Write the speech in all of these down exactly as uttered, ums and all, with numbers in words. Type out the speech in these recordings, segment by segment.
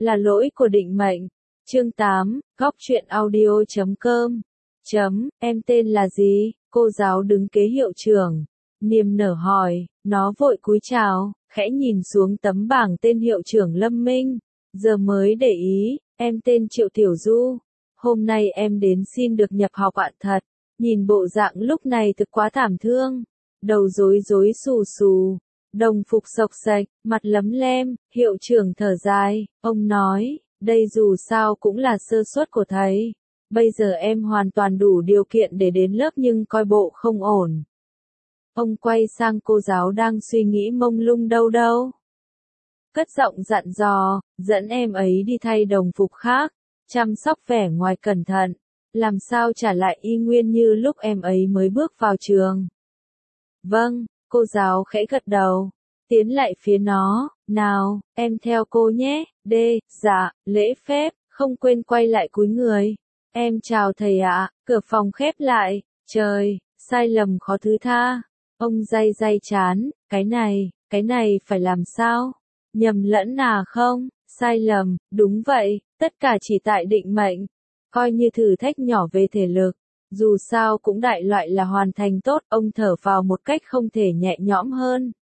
Là lỗi của định mệnh. Chương tám, góc truyện audio chấm com. Chấm, em tên là gì? Cô giáo đứng kế hiệu trưởng. Niềm nở hỏi, nó vội cúi chào, khẽ nhìn xuống tấm bảng tên hiệu trưởng Lâm Minh. Giờ mới để ý, em tên Triệu Tiểu Du. Hôm nay em đến xin được nhập học ạ thật. Nhìn bộ dạng lúc này thực quá thảm thương. Đầu rối rối xù xù. Đồng phục xộc xệch, mặt lấm lem, hiệu trưởng thở dài, ông nói, đây dù sao cũng là sơ suất của thầy. Bây giờ em hoàn toàn đủ điều kiện để đến lớp nhưng coi bộ không ổn. Ông quay sang cô giáo đang suy nghĩ mông lung đâu đâu. Cất giọng dặn dò, dẫn em ấy đi thay đồng phục khác, chăm sóc vẻ ngoài cẩn thận, làm sao trả lại y nguyên như lúc em ấy mới bước vào trường. Vâng. Cô giáo khẽ gật đầu, tiến lại phía nó, nào, em theo cô nhé, đê, dạ, lễ phép, không quên quay lại cúi người. Em chào thầy ạ, cửa phòng khép lại, trời, sai lầm khó thứ tha. Ông day day chán, cái này, cái này phải làm sao? Nhầm lẫn à không, sai lầm, đúng vậy, tất cả chỉ tại định mệnh. Coi như thử thách nhỏ về thể lực. Dù sao cũng đại loại là hoàn thành tốt, ông thở vào một cách không thể nhẹ nhõm hơn.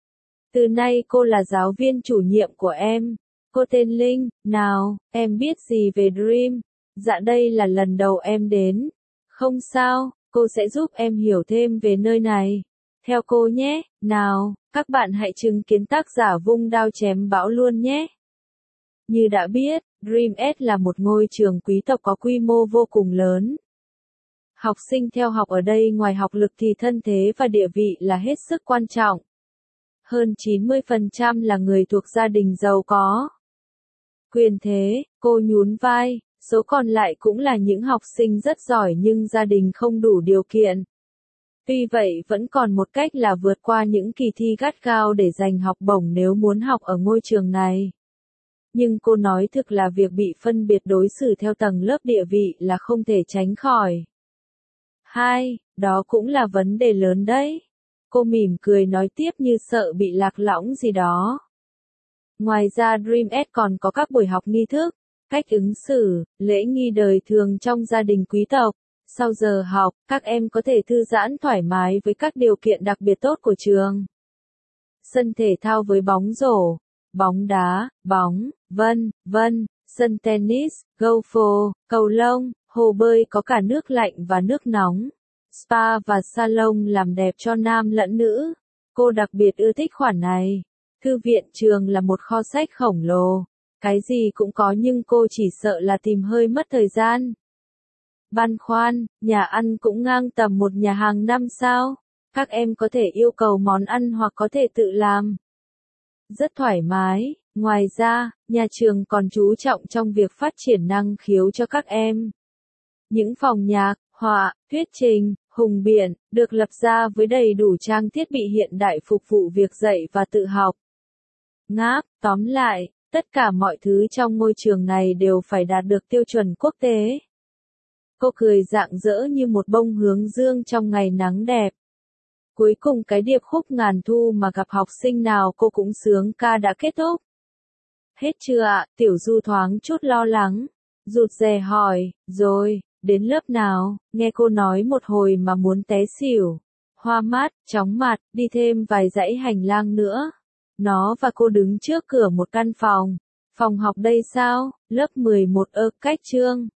Từ nay cô là giáo viên chủ nhiệm của em. Cô tên Linh, nào, em biết gì về Dream? Dạ đây là lần đầu em đến. Không sao, cô sẽ giúp em hiểu thêm về nơi này. Theo cô nhé, nào, các bạn hãy chứng kiến tác giả vung đao chém bão luôn nhé. Như đã biết, Dream S là một ngôi trường quý tộc có quy mô vô cùng lớn. Học sinh theo học ở đây ngoài học lực thì thân thế và địa vị là hết sức quan trọng. Hơn chín mươi phần trăm là người thuộc gia đình giàu có. Quyền thế, cô nhún vai, số còn lại cũng là những học sinh rất giỏi nhưng gia đình không đủ điều kiện. Tuy vậy vẫn còn một cách là vượt qua những kỳ thi gắt gao để giành học bổng nếu muốn học ở ngôi trường này. Nhưng cô nói thực là việc bị phân biệt đối xử theo tầng lớp địa vị là không thể tránh khỏi. Hai, đó cũng là vấn đề lớn đấy. Cô mỉm cười nói tiếp như sợ bị lạc lõng gì đó. Ngoài ra Dream S còn có các buổi học nghi thức, cách ứng xử, lễ nghi đời thường trong gia đình quý tộc. Sau giờ học, các em có thể thư giãn thoải mái với các điều kiện đặc biệt tốt của trường. Sân thể thao với bóng rổ, bóng đá, bóng, vân, vân, sân tennis, golf, cầu lông, hồ bơi có cả nước lạnh và nước nóng. Spa và salon làm đẹp cho nam lẫn nữ. Cô đặc biệt ưa thích khoản này. Thư viện trường là một kho sách khổng lồ. Cái gì cũng có nhưng cô chỉ sợ là tìm hơi mất thời gian. Băn khoăn, nhà ăn cũng ngang tầm một nhà hàng năm sao? Các em có thể yêu cầu món ăn hoặc có thể tự làm. Rất thoải mái. Ngoài ra, nhà trường còn chú trọng trong việc phát triển năng khiếu cho các em. Những phòng nhạc, họa, thuyết trình, hùng biện, được lập ra với đầy đủ trang thiết bị hiện đại phục vụ việc dạy và tự học. Ngáp, tóm lại, tất cả mọi thứ trong ngôi trường này đều phải đạt được tiêu chuẩn quốc tế. Cô cười rạng rỡ như một bông hướng dương trong ngày nắng đẹp. Cuối cùng cái điệp khúc ngàn thu mà gặp học sinh nào cô cũng sướng ca đã kết thúc. Hết chưa ạ? Tiểu Du thoáng chút lo lắng. Rụt rè hỏi, rồi, đến lớp nào? Nghe cô nói một hồi mà muốn té xỉu. Hoa mắt, chóng mặt, đi thêm vài dãy hành lang nữa. Nó và cô đứng trước cửa một căn phòng. Phòng học đây sao? Lớp mười một ơ, cách chương.